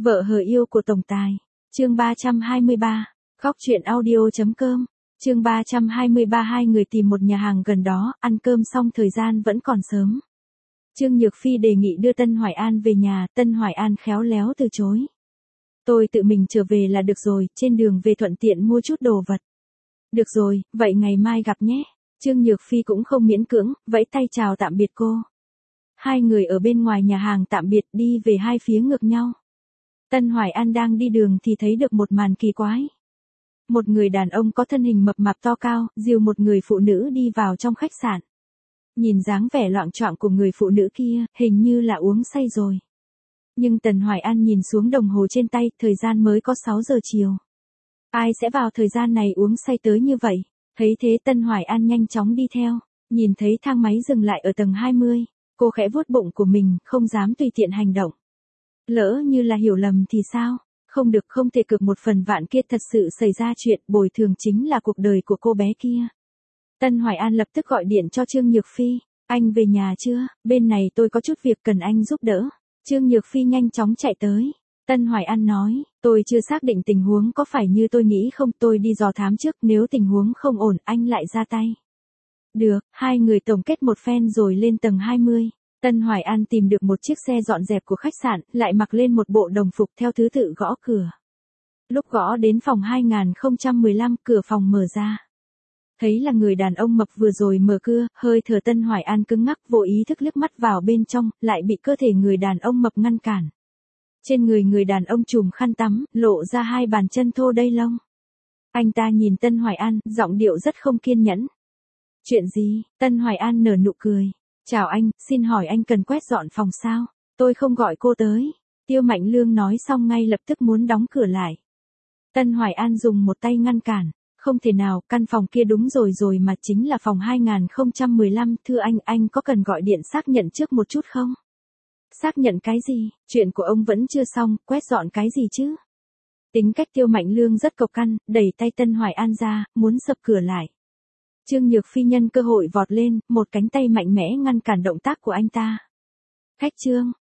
Vợ hờ yêu của tổng tài. Chương 323. Khóc chuyện audio.com. Chương 323. Hai người tìm một nhà hàng gần đó, ăn cơm xong thời gian vẫn còn sớm. Trương Nhược Phi đề nghị đưa Tân Hoài An về nhà, Tân Hoài An khéo léo từ chối. Tôi tự mình trở về là được rồi, trên đường về thuận tiện mua chút đồ vật. Được rồi, vậy ngày mai gặp nhé. Trương Nhược Phi cũng không miễn cưỡng, vẫy tay chào tạm biệt cô. Hai người ở bên ngoài nhà hàng tạm biệt đi về hai phía ngược nhau. Tân Hoài An đang đi đường thì thấy được một màn kỳ quái. Một người đàn ông có thân hình mập mạp to cao, dìu một người phụ nữ đi vào trong khách sạn. Nhìn dáng vẻ loạng choạng của người phụ nữ kia, hình như là uống say rồi. Nhưng Tần Hoài An nhìn xuống đồng hồ trên tay, thời gian mới có 6 giờ chiều. Ai sẽ vào thời gian này uống say tới như vậy? Thấy thế Tân Hoài An nhanh chóng đi theo, nhìn thấy thang máy dừng lại ở tầng 20, cô khẽ vuốt bụng của mình, không dám tùy tiện hành động. Lỡ như là hiểu lầm thì sao? Không được, không thể cược một phần vạn kia thật sự xảy ra chuyện, bồi thường chính là cuộc đời của cô bé kia. Tân Hoài An lập tức gọi điện cho Trương Nhược Phi, anh về nhà chưa, bên này tôi có chút việc cần anh giúp đỡ. Trương Nhược Phi nhanh chóng chạy tới. Tân Hoài An nói, tôi chưa xác định tình huống có phải như tôi nghĩ không, tôi đi dò thám trước, nếu tình huống không ổn anh lại ra tay. Được, hai người tổng kết một phen rồi lên tầng 20. Tân Hoài An tìm được một chiếc xe dọn dẹp của khách sạn, lại mặc lên một bộ đồng phục theo thứ tự gõ cửa. Lúc gõ đến phòng 2015, cửa phòng mở ra. Thấy là người đàn ông mập vừa rồi mở cửa, hơi thở Tân Hoài An cứng ngắc, vô ý thức liếc mắt vào bên trong, lại bị cơ thể người đàn ông mập ngăn cản. Trên người đàn ông trùm khăn tắm, lộ ra hai bàn chân thô đay lông. Anh ta nhìn Tân Hoài An, giọng điệu rất không kiên nhẫn. Chuyện gì? Tân Hoài An nở nụ cười. Chào anh, xin hỏi anh cần quét dọn phòng sao? Tôi không gọi cô tới. Tiêu Mạnh Lương nói xong ngay lập tức muốn đóng cửa lại. Tân Hoài An dùng một tay ngăn cản. Không thể nào, căn phòng kia đúng rồi mà chính là phòng 2015, thưa anh có cần gọi điện xác nhận trước một chút không? Xác nhận cái gì, chuyện của ông vẫn chưa xong, quét dọn cái gì chứ? Tính cách Tiêu Mạnh Lương rất cộc căn, đẩy tay Tân Hoài An ra, muốn sập cửa lại. Trương Nhược Phi nhân cơ hội vọt lên, một cánh tay mạnh mẽ ngăn cản động tác của anh ta. Khách Trương,